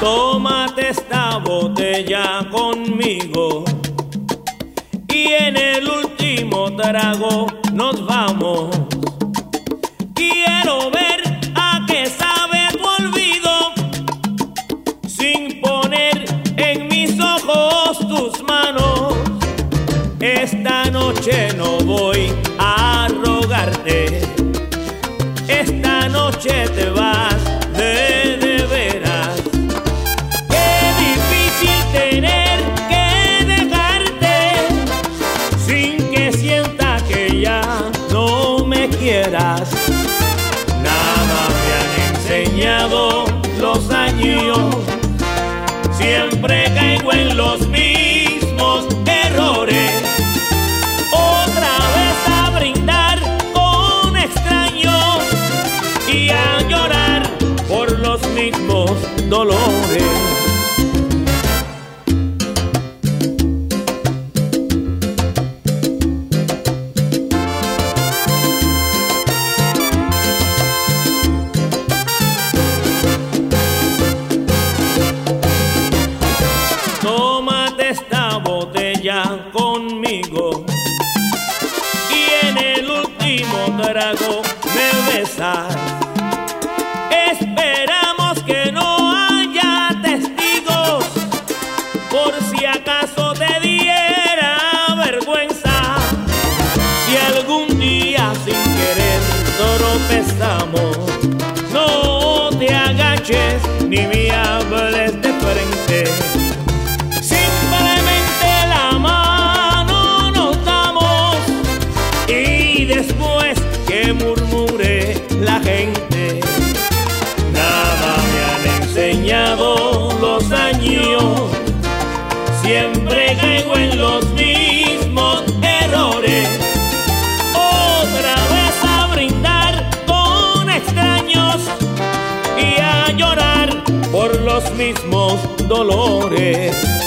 Tómate esta botella conmigo y en el último trago nos vamos. Quiero ver a qué sabe tu olvido sin poner en mis ojos tus manos. Esta noche no voy a rogarte, esta noche te vas de veras. Qué difícil tener que dejarte sin que sienta que ya no me quieras. Nada me han enseñado los años, siempre caigo en los mismos errores. Otra vez a brindar con extraños y a llorar por los mismos dolores. Tómate esta botella conmigo y en el último trago me besas. Esperamos que no haya testigos por si acaso te diera vergüenza. Si algún día sin querer tropezamos, no te agaches ni me hables de frente. Simplemente la mano nos damos y después que murmure la gente. Nada me han enseñado los años, siempre caigo en los mismos errores. Otra vez a brindar con extraños y a llorar por los mismos dolores.